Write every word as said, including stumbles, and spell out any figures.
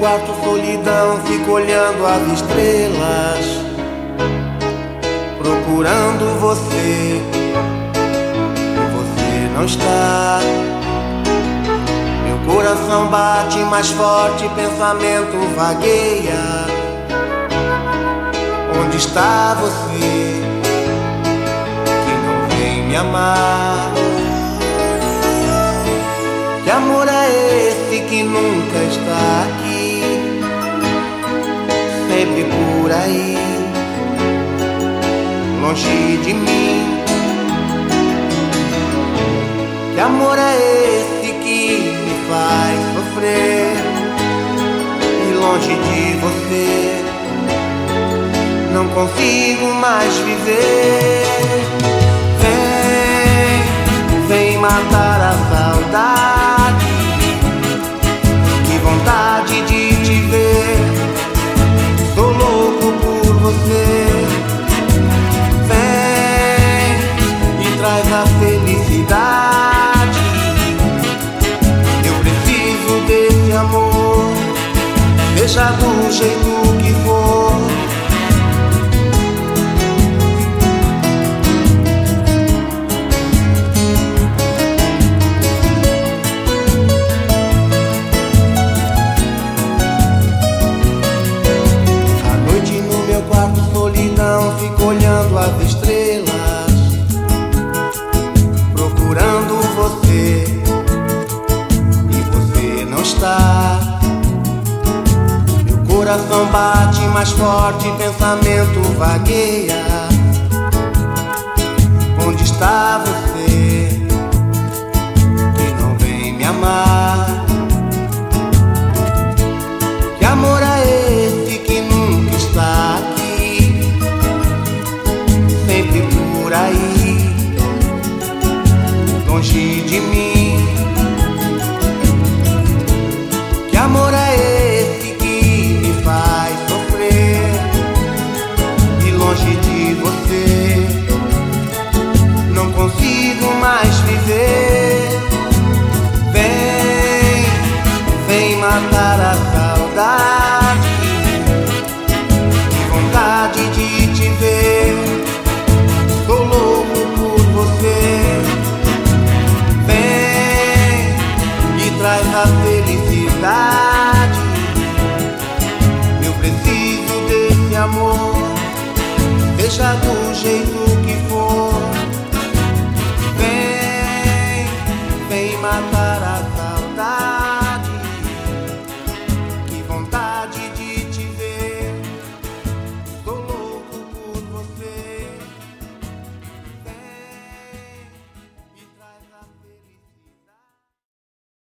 quarto, solidão, fico olhando as estrelas, procurando você. Você não está. Meu coração bate mais forte, pensamento vagueia. Onde está você, que não vem me amar? Que amor é esse que nunca está aqui, sempre por aí, longe de mim? Que amor é esse que me faz sofrer, e longe de você não consigo mais viver? Vem, vem matar a saudade, que vontade de te ver, sou louco por você. Vem e traz a felicidade, eu preciso desse amor, seja do jeito que for. Fico olhando as estrelas, procurando você, e você não está. Meu coração bate mais forte, pensamento vagueia. Onde está você, que não vem me amar? Que amor é esse que nunca está aqui, sempre por aí, longe de mim? Que amor é esse que me faz sofrer, e longe de você não consigo mais viver? Vem, vem matar a saudade, que vontade de te ver, sou louco por você. Vem e traz a felicidade, eu preciso desse amor, deixa do jeito